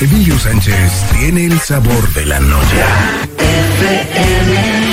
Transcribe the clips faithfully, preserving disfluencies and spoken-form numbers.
Emilio Sánchez tiene el sabor de la noche. F M.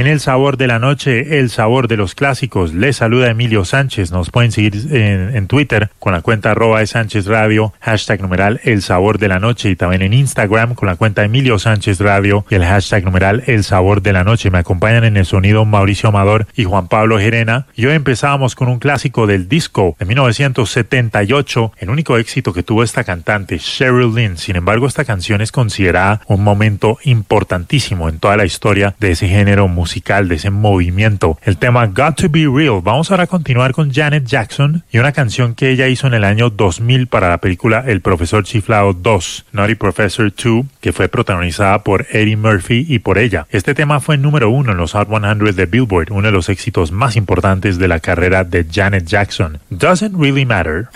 En El Sabor de la Noche, el sabor de los clásicos. Les saluda Emilio Sánchez. Nos pueden seguir en, en Twitter con la cuenta arroba de Sánchez Radio, hashtag numeral El Sabor de la Noche, y también en Instagram con la cuenta Emilio Sánchez Radio y el hashtag numeral El Sabor de la Noche. Me acompañan en el sonido Mauricio Amador y Juan Pablo Gerena. Y hoy empezábamos con un clásico del disco de mil novecientos setenta y ocho, el único éxito que tuvo esta cantante, Sheryl Lynn. Sin embargo, esta canción es considerada un momento importantísimo en toda la historia de ese género musical. musical, de ese movimiento, el tema Got to Be Real. Vamos ahora a continuar con Janet Jackson y una canción que ella hizo en el año dos mil para la película El Profesor Chiflado dos, Naughty Professor dos, que fue protagonizada por Eddie Murphy y por ella. Este tema fue número uno en los Hot cien de Billboard, uno de los éxitos más importantes de la carrera de Janet Jackson. Doesn't Really Matter.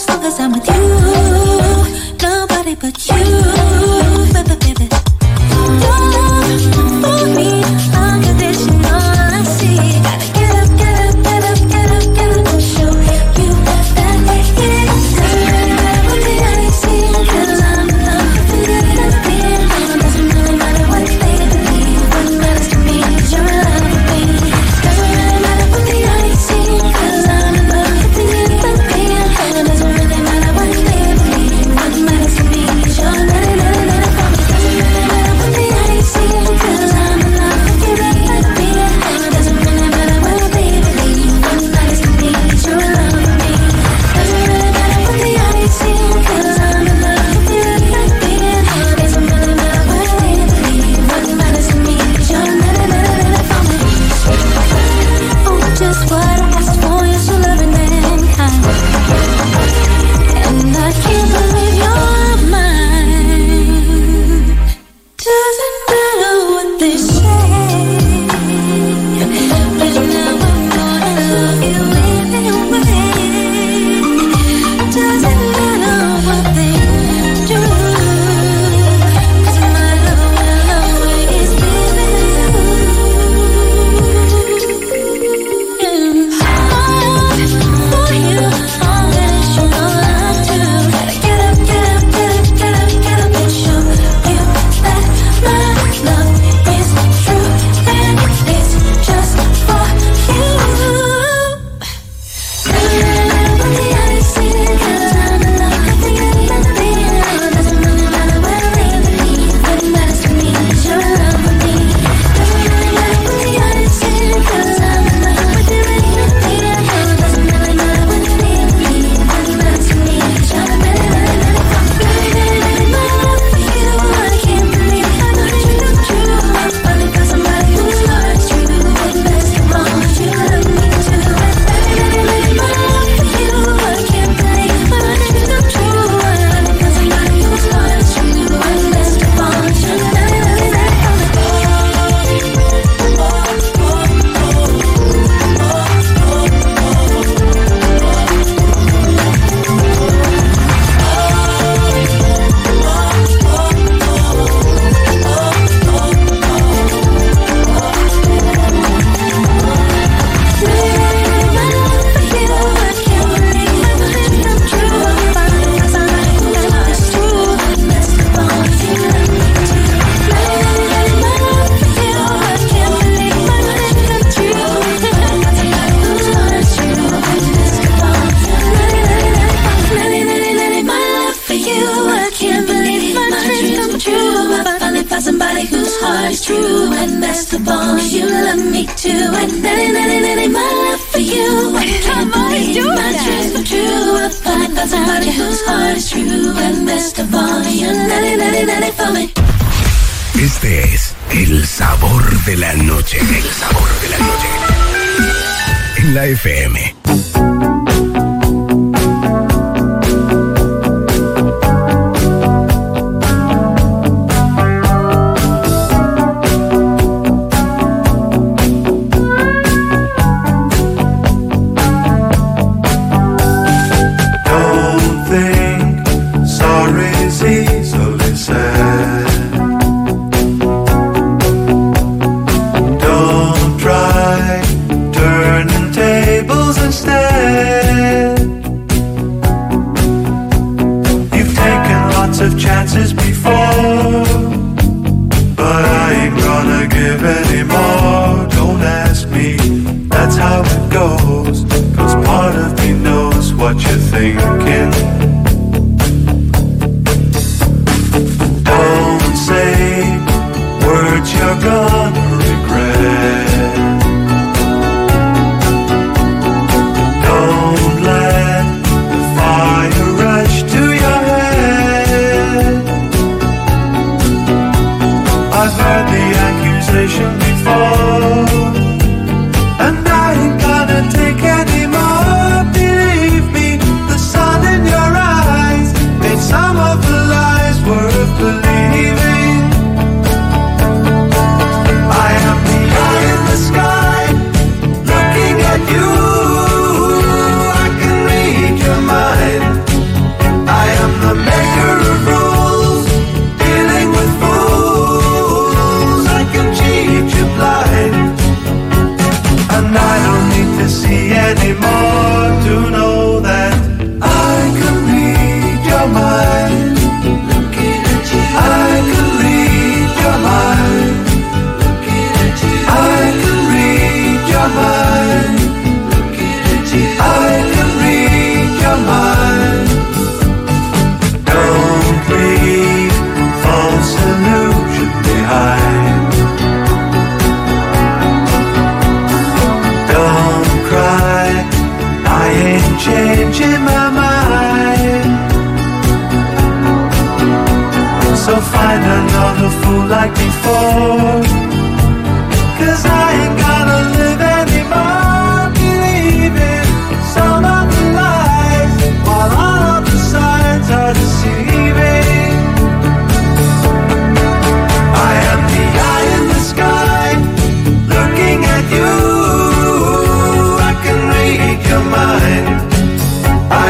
I'm with you, nobody but you, baby, baby. is true, and best of all, you love me too. And nanny, nanny, nanny, my love for you. I can't believe my dreams come true. I'll find somebody whose heart is true, and best of all, you nanny, nanny, nanny for me. Este es el sabor de la noche. El sabor de la noche. En la F M. I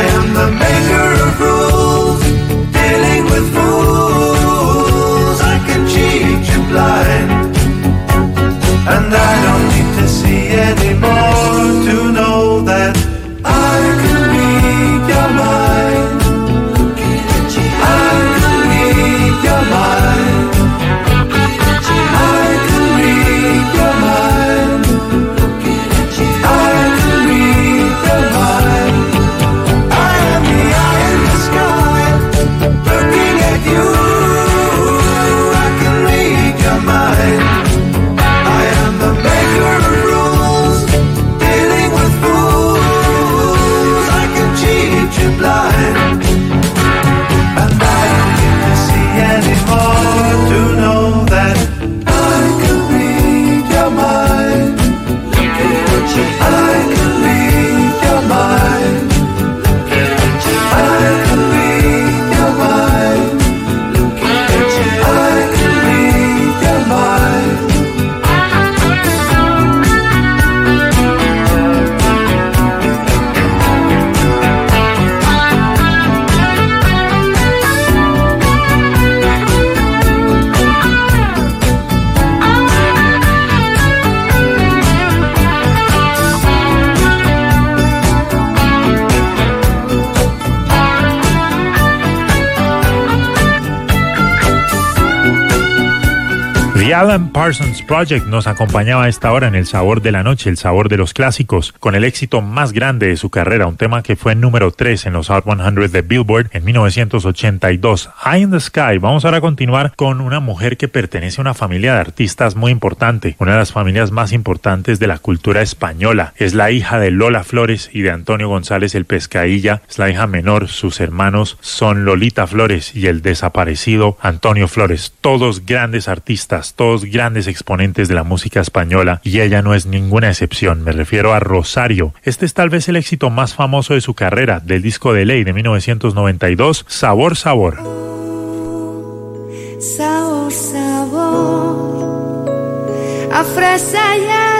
The Alan Parsons Project nos acompañaba a esta hora en El Sabor de la Noche, el sabor de los clásicos, con el éxito más grande de su carrera, un tema que fue número tres en los Hot cien de Billboard en mil novecientos ochenta y dos, Eye in the Sky. Vamos ahora a continuar con una mujer que pertenece a una familia de artistas muy importante, una de las familias más importantes de la cultura española. Es la hija de Lola Flores y de Antonio González el Pescadilla, es la hija menor. Sus hermanos son Lolita Flores y el desaparecido Antonio Flores, todos grandes artistas, todos grandes exponentes de la música española, y ella no es ninguna excepción. Me refiero a Rosario. Este es tal vez el éxito más famoso de su carrera, del disco de Ley de mil novecientos noventa y dos, Sabor, Sabor. Sabor, sabor, a fresa y a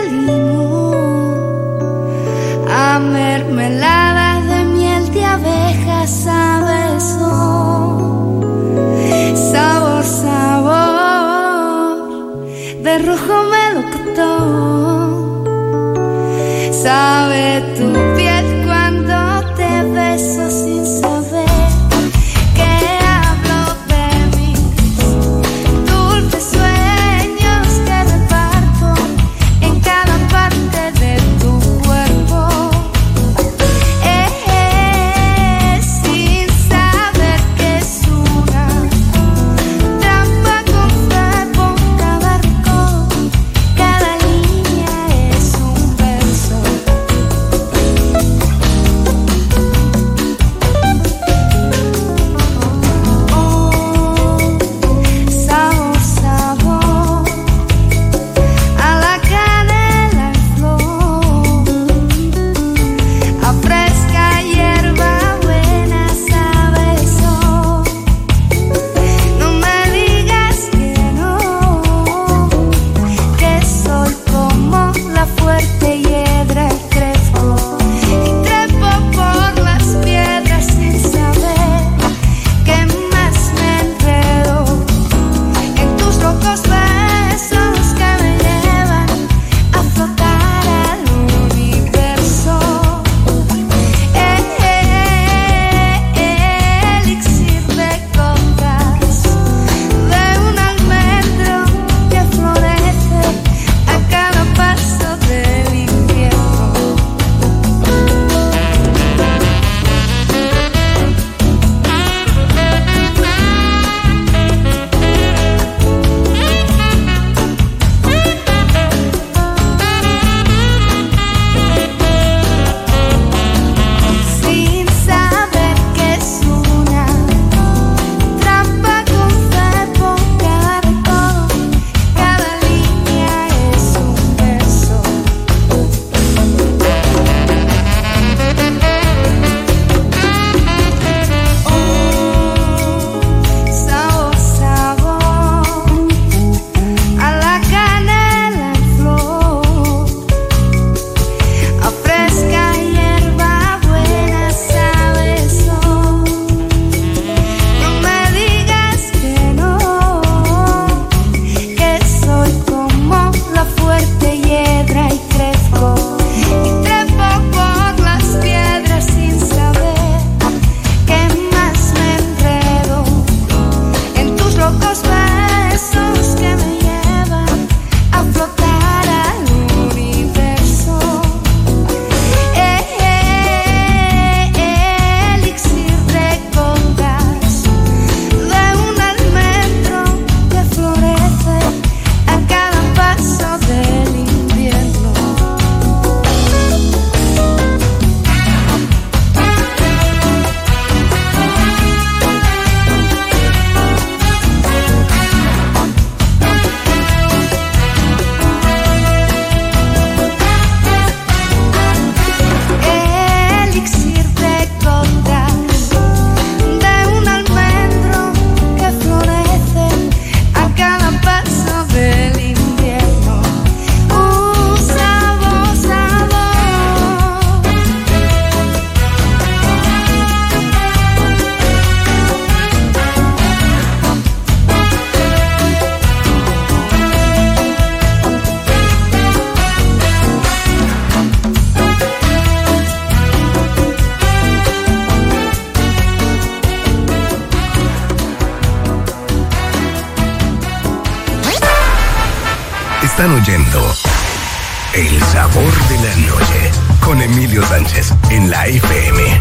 limón, a mermelada de miel de abeja, sabe son. Sabor, sabor, de rojo melocotón, sabe tu piel cuando te beso sin saber que hablo de mis dulces sueños que reparto en cada parte de tu cuerpo. Están oyendo El Sabor de la Noche con Emilio Sánchez en la F M.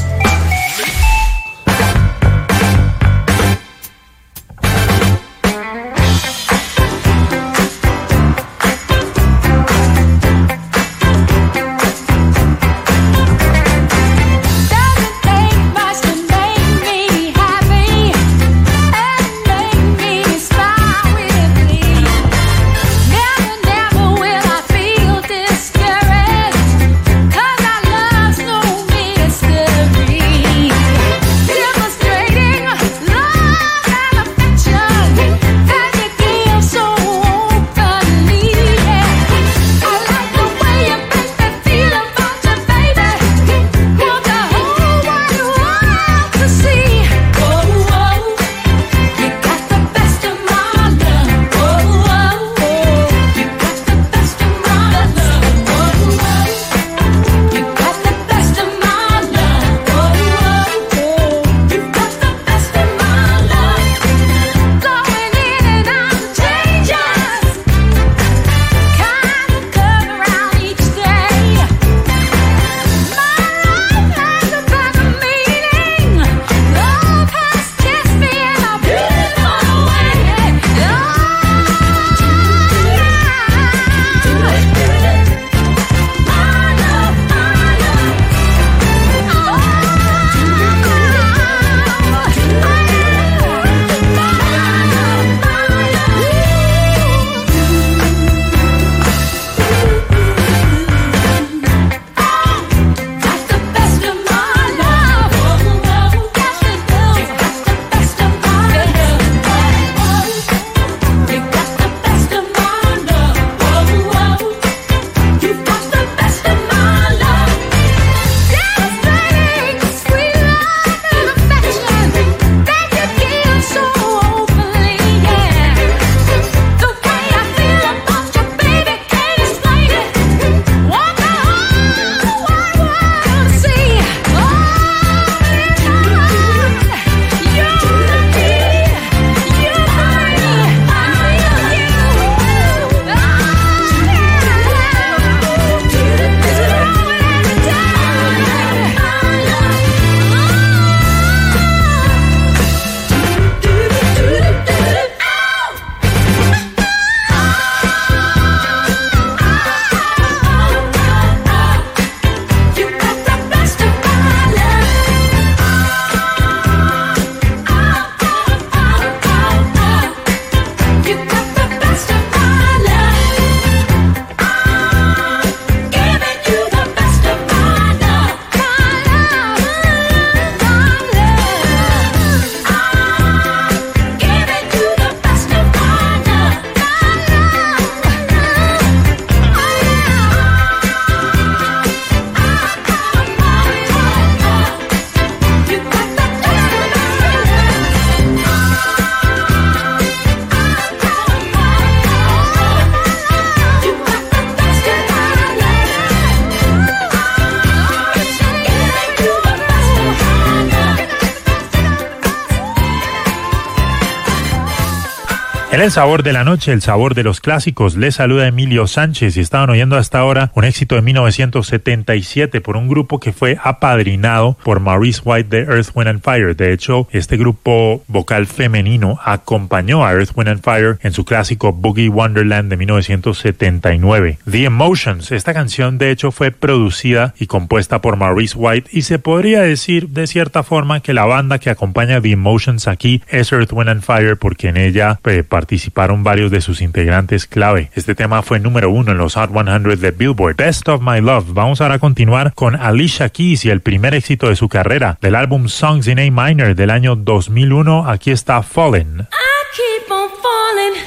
En El Sabor de la Noche, el sabor de los clásicos, les saluda Emilio Sánchez y estaban oyendo hasta ahora un éxito de mil novecientos setenta y siete por un grupo que fue apadrinado por Maurice White de Earth, Wind and Fire. De hecho, este grupo vocal femenino acompañó a Earth, Wind and Fire en su clásico Boogie Wonderland de mil novecientos setenta y nueve. The Emotions, esta canción de hecho fue producida y compuesta por Maurice White y se podría decir de cierta forma que la banda que acompaña The Emotions aquí es Earth, Wind and Fire porque en ella eh, participaron varios de sus integrantes clave. Este tema fue número uno en los Hot cien de Billboard. Best of My Love. Vamos ahora a continuar con Alicia Keys y el primer éxito de su carrera, del álbum Songs in A Minor del año dos mil uno. Aquí está Fallen. I keep on falling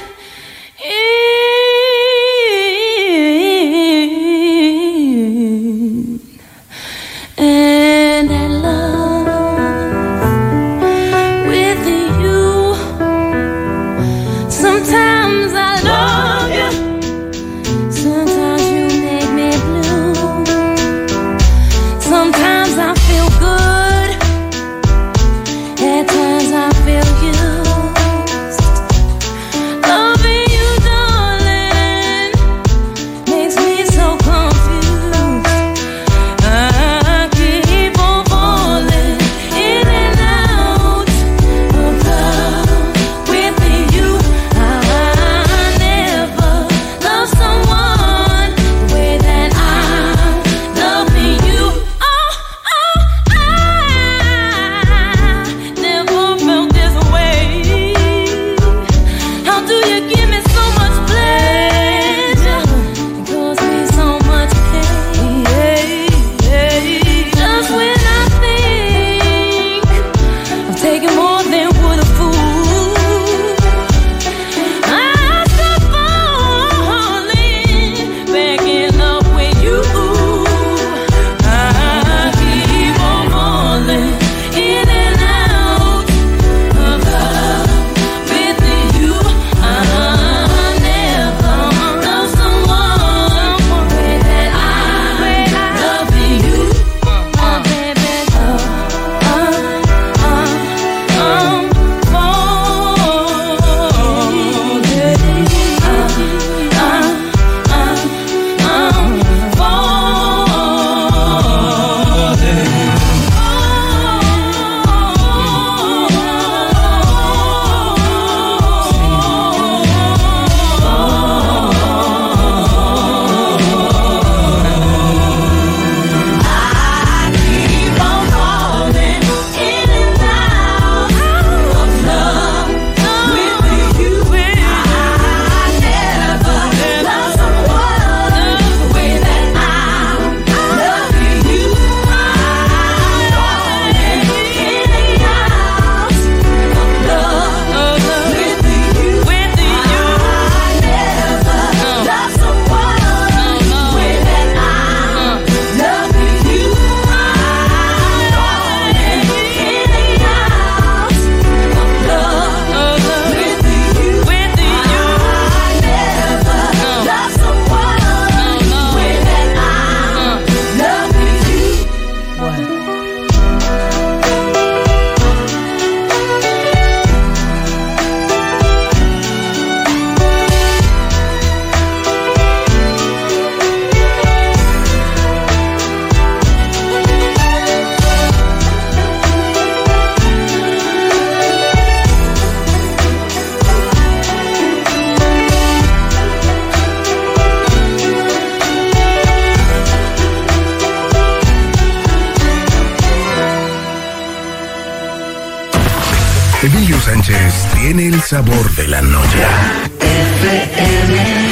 in, and I love with you. Sometimes I love you, sometimes you make me blue. Sometimes I feel good, at times I feel used. Loving you, darling, Sánchez tiene el sabor de la noche. F M.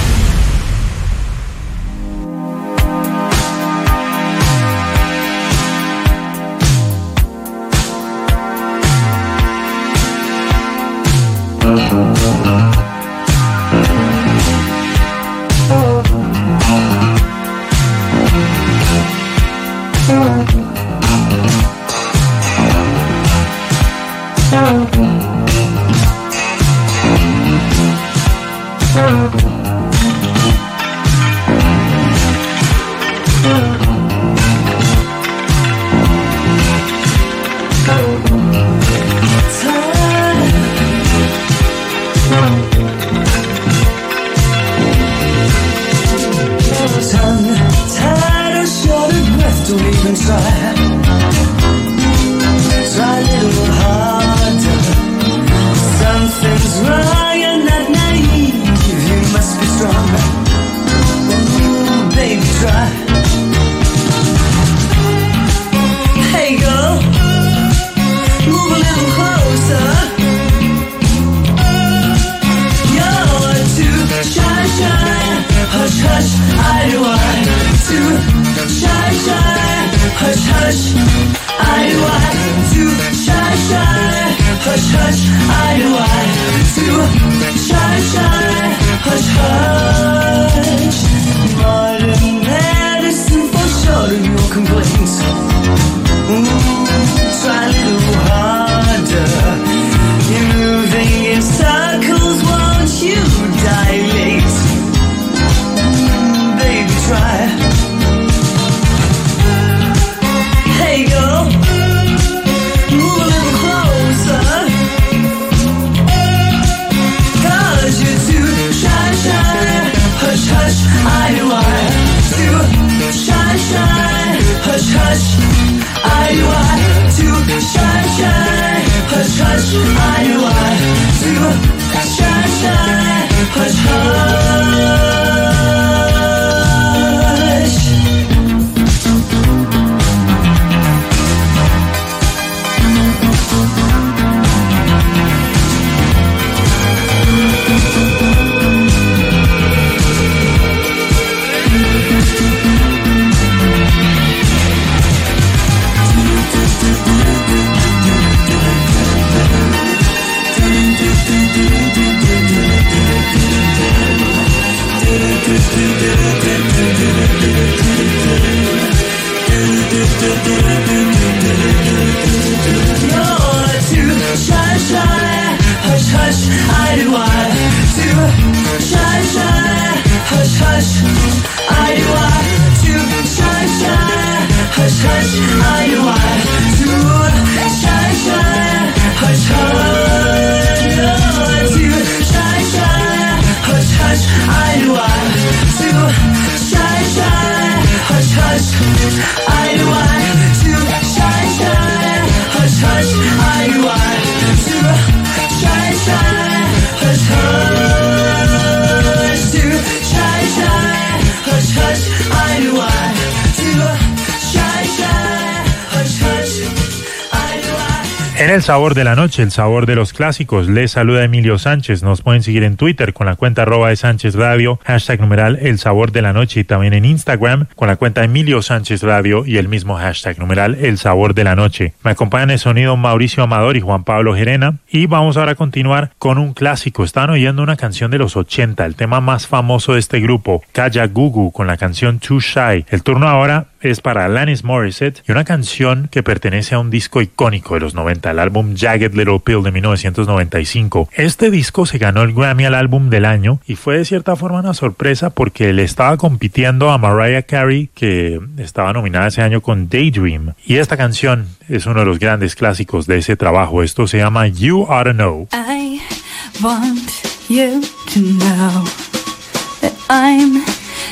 En el sabor de la noche, el sabor de los clásicos, les saluda Emilio Sánchez. Nos pueden seguir en Twitter con la cuenta arroba de Sánchez Radio, hashtag numeral el sabor de la noche, y también en Instagram con la cuenta Emilio Sánchez Radio y el mismo hashtag numeral el sabor de la noche. Me acompañan el sonido Mauricio Amador y Juan Pablo Gerena, y vamos ahora a continuar con un clásico. Están oyendo una canción de los ochenta, el tema más famoso de este grupo, Kaya Gugu, con la canción Too Shy. El turno ahora es para Alanis Morissette y una canción que pertenece a un disco icónico de los noventa, el álbum Jagged Little Pill de mil novecientos noventa y cinco. Este disco se ganó el Grammy al álbum del año y fue de cierta forma una sorpresa porque le estaba compitiendo a Mariah Carey, que estaba nominada ese año con Daydream. Y esta canción es uno de los grandes clásicos de ese trabajo. Esto se llama You Oughta Know. I want you to know that I'm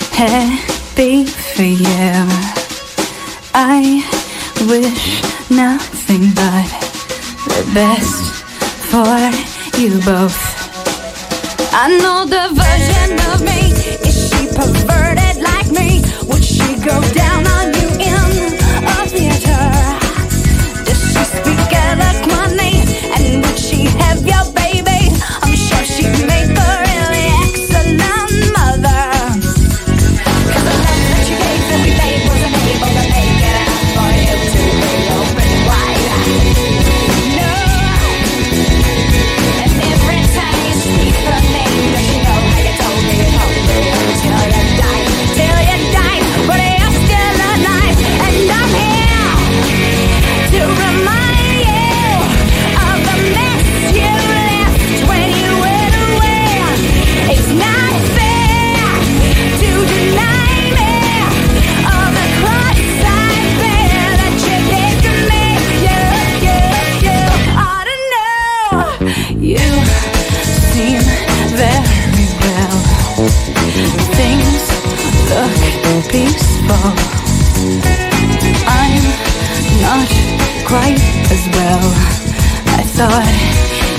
happy for you. I wish nothing but the best for you both. I know the version of me. Is she perverted like me? Would she go down on you in a theater? Does she speak eloquently? And would she have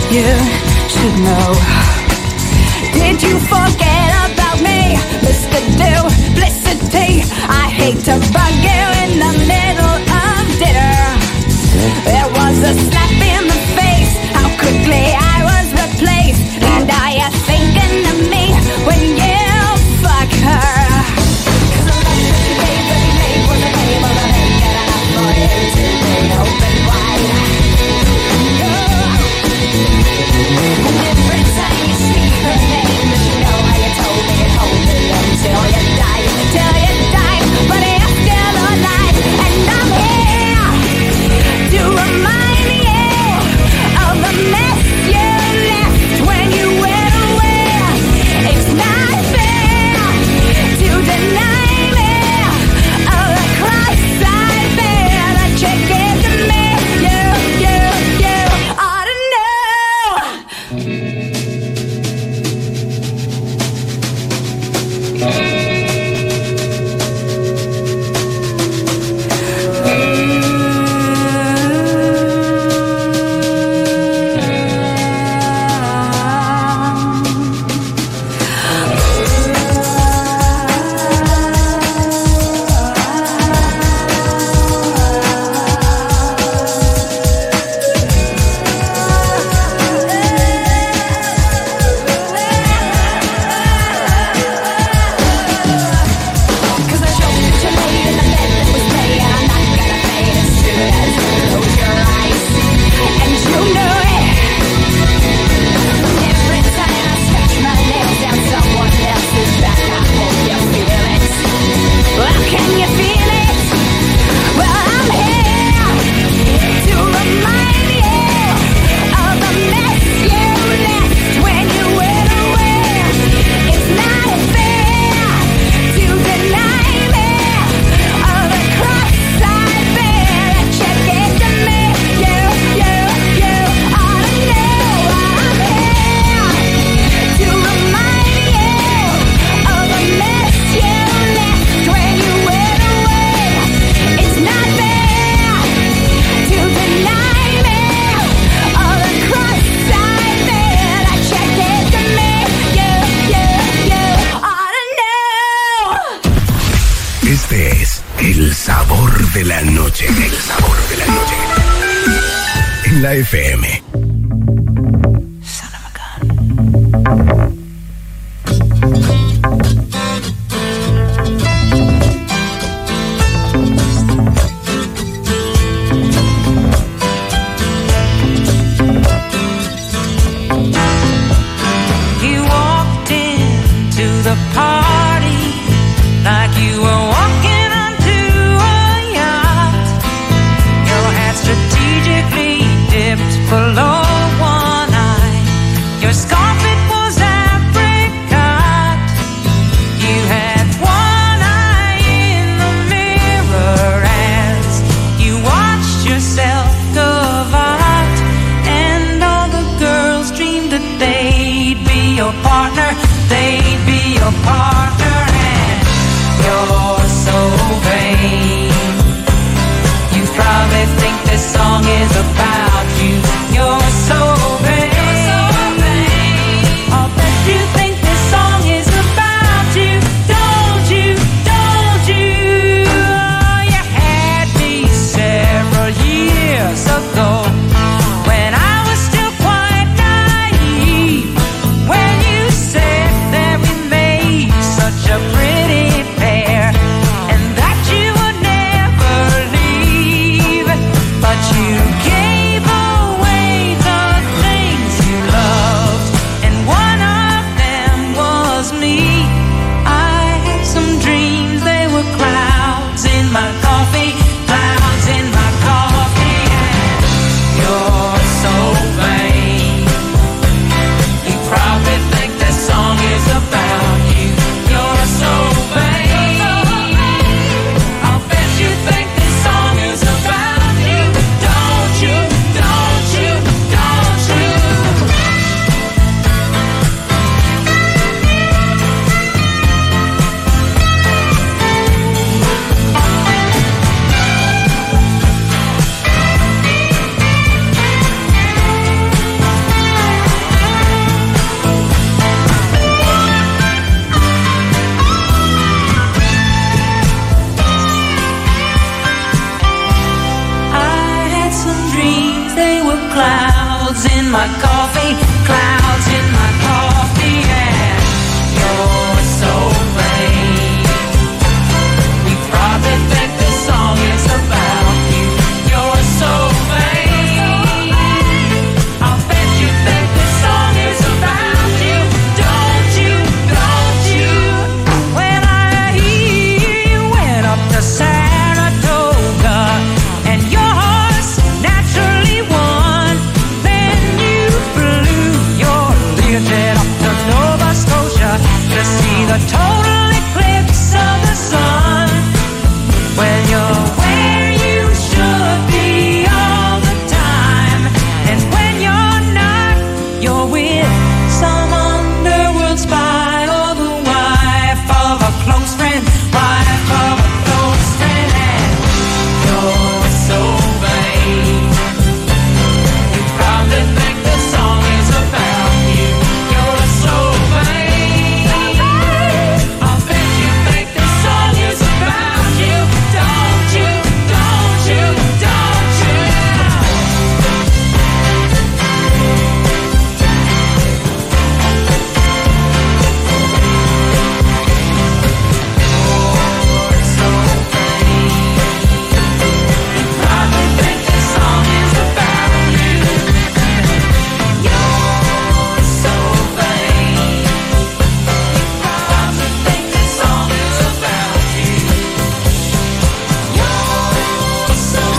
you should know. Did you forget about me, Mister Duplicity? I hate to bug you in the middle of dinner. There was a slap in the face, how quickly I was replaced. And are you thinking of me when you fuck her? Cause the love that you gave that he made was a name of a name, good enough for you to be open wide. And every time you speak her name, does she know how you told me and hold me until you die, till you die, but you're still alive. And I'm here to remind you of the mess you left when you went away. It's not fair to deny me of the cross I bear that you gave to me. You, you, you ought to de la noche, el sabor de la noche. En la F M. Son of a gun. You walked into the party like you were walking onto a yacht. Your hat strategically dipped below one eye. Your scarf, it was apricot. You had one eye in the mirror as you watched yourself gavotte. And all the girls dreamed that they'd be your partner. They'd be your partner, and you're so vain. You probably think this song is about you. You're so vain. I'll bet you think this song is about you. Don't you, don't you? Oh, you had me several years ago when I was still quite naive. When you said that we made such a pretty pair and that you would never leave, but you gave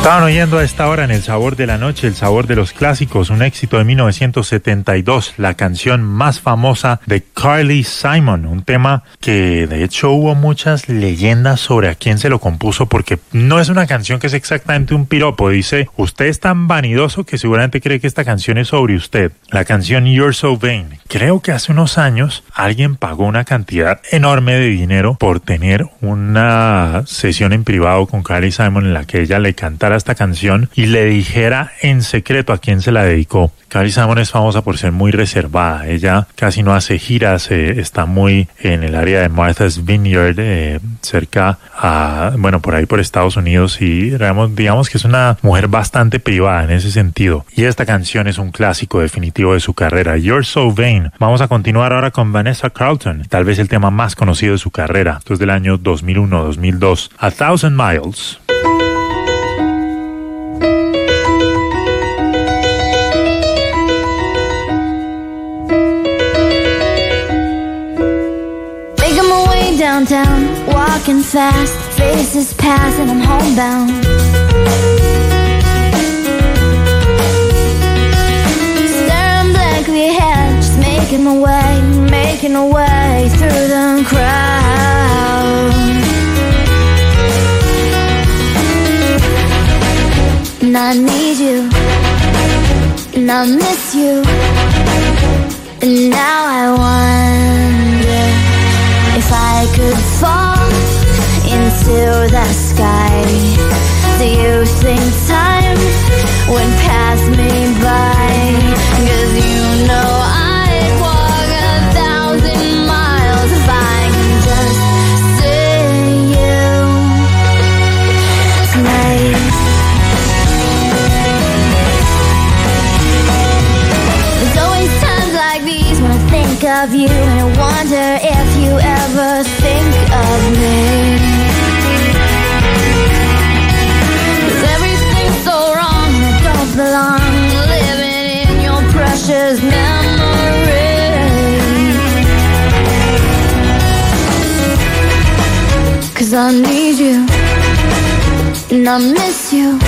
Estaban oyendo a esta hora en El Sabor de la Noche, El Sabor de los Clásicos, un éxito de mil novecientos setenta y dos, la canción más famosa de Carly Simon, un tema que de hecho hubo muchas leyendas sobre a quién se lo compuso, porque no es una canción que es exactamente un piropo. Dice, usted es tan vanidoso que seguramente cree que esta canción es sobre usted. La canción You're So Vain. Creo que hace unos años alguien pagó una cantidad enorme de dinero por tener una sesión en privado con Carly Simon en la que ella le cantara esta canción y le dijera en secreto a quién se la dedicó. Carly Simon es famosa por ser muy reservada. Ella casi no hace giras, eh, está muy en el área de Martha's Vineyard, eh, cerca a, bueno, por ahí por Estados Unidos, y digamos, digamos que es una mujer bastante privada en ese sentido. Y esta canción es un clásico definitivo de su carrera, You're So Vain. Vamos a continuar ahora con Vanessa Carlton, tal vez el tema más conocido de su carrera. Esto es del año dos mil uno dos mil dos, A Thousand Miles. Downtown, walking fast, faces pass and I'm homebound. Staring blankly ahead, just making my way, making my way through the crowd. And I need you, and I miss you, and now I wonder if I could fall into the sky. Do you think time would pass me by? 'Cause you know I'd walk a thousand miles if I can just see you tonight. There's always times like these when I think of you, and I wonder if you ever think of me. 'Cause everything's so wrong and I don't belong, living in your precious memory. 'Cause I need you and I miss you.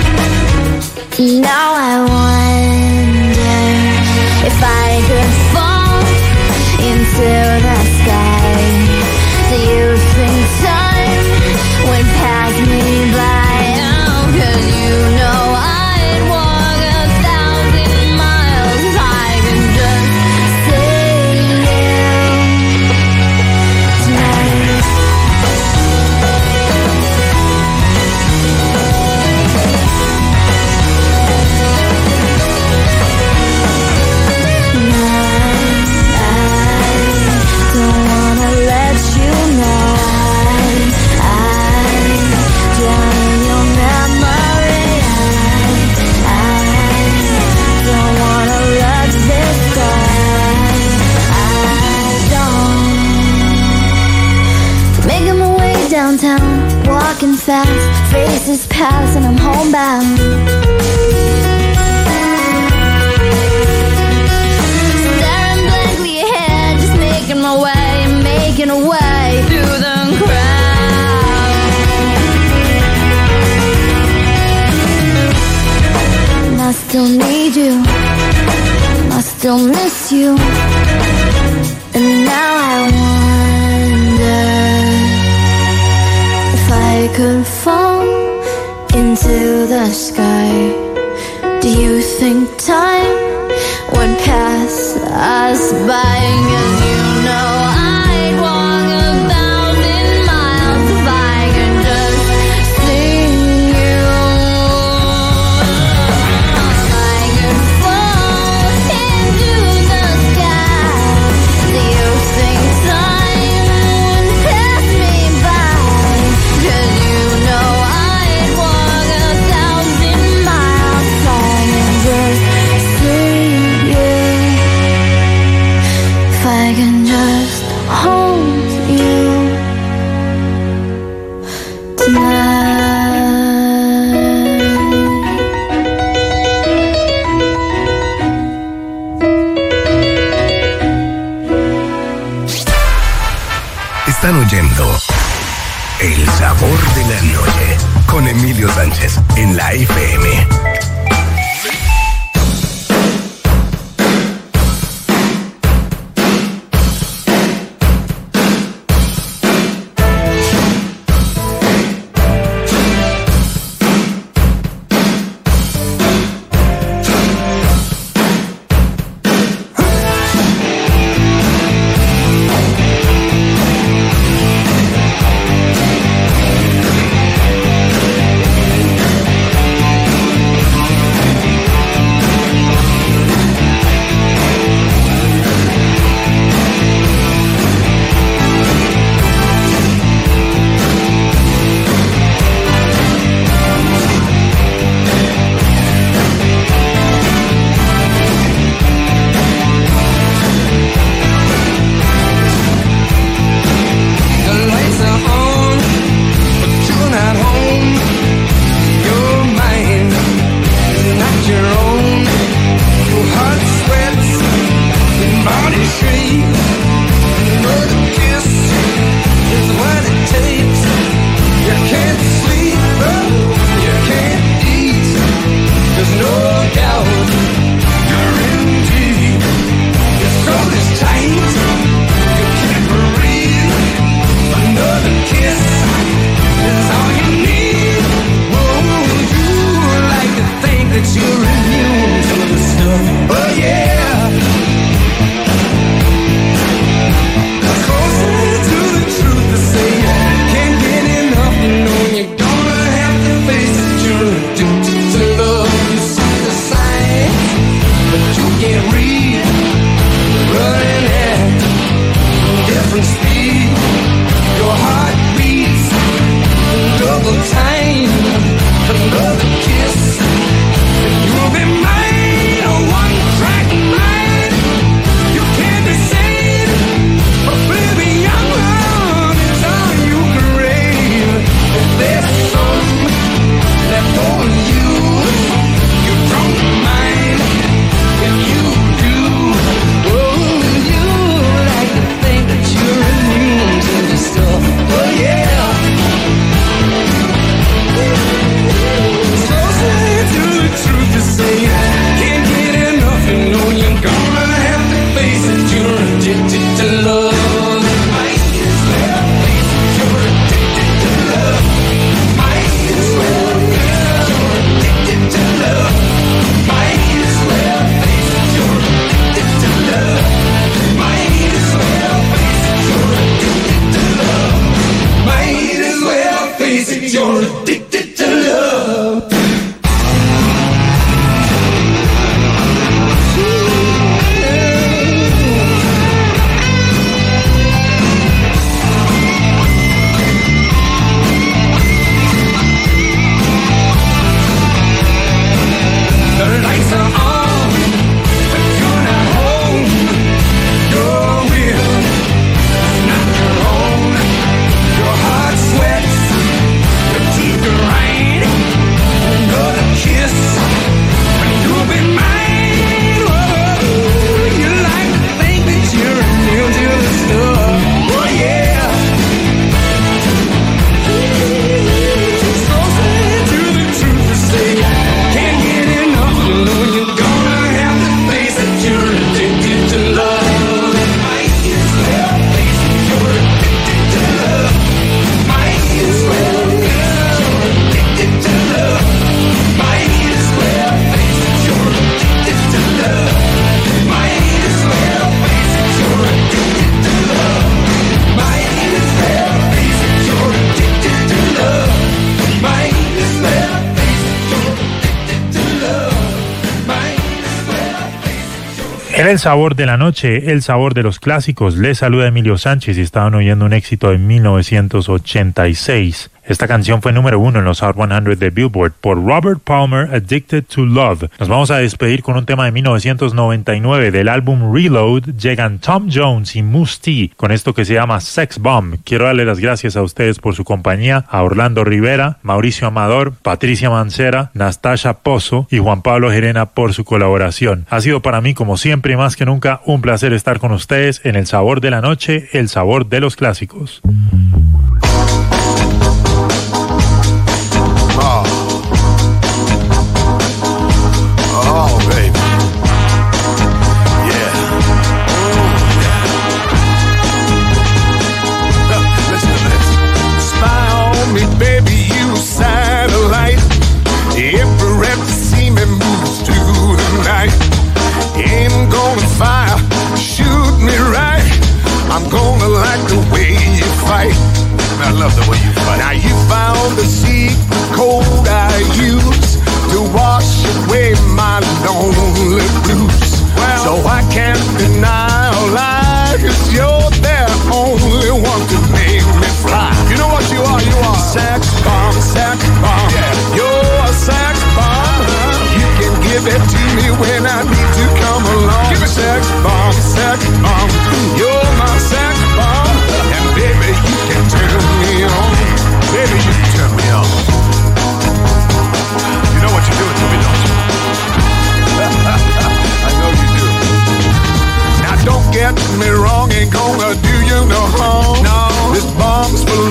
Now I wonder if I could fall into the sky. Do you think time would pass me by? Oh, 'cause you know I'd walk a thousand miles if I could just see you tonight. Downtown, walking fast, faces pass and I'm homebound. Staring blankly ahead, just making my way, making a way through the crowd. And I still need you, I still miss you, and now I wonder I could fall into the sky. Do you think time would pass us by? 'Cause you know I'd walk a thousand miles if I could just see you. If I could fall into the sky, do you think time would pass me by? 'Cause you know I'd walk a thousand miles if I can just see you. If I can just hold you tonight. Están oyendo El Sabor de la Noche. con Emilio Sánchez en la F M. Era el sabor de la noche, el sabor de los clásicos. Les saluda Emilio Sánchez y estaban oyendo un éxito de mil novecientos ochenta y seis. Esta canción fue número uno en los Hot cien de Billboard por Robert Palmer, Addicted to Love. Nos vamos a despedir con un tema de mil novecientos noventa y nueve del álbum Reload. Llegan Tom Jones y Mousse T con esto que se llama Sex Bomb. Quiero darle las gracias a ustedes por su compañía, a Orlando Rivera, Mauricio Amador, Patricia Mancera, Nastasha Pozo y Juan Pablo Gerena por su colaboración. Ha sido para mí, como siempre y más que nunca, un placer estar con ustedes en El Sabor de la Noche, el sabor de los clásicos.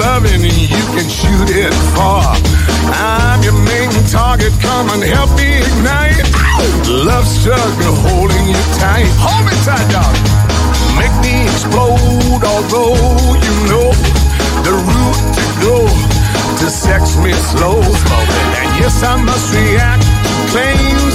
loving, you can shoot it far. I'm your main target, come and help me ignite. Love struggle holding you tight. Hold me tight, dog. Make me explode, although you know the route to go to sex me slow. And yes, I must react to claims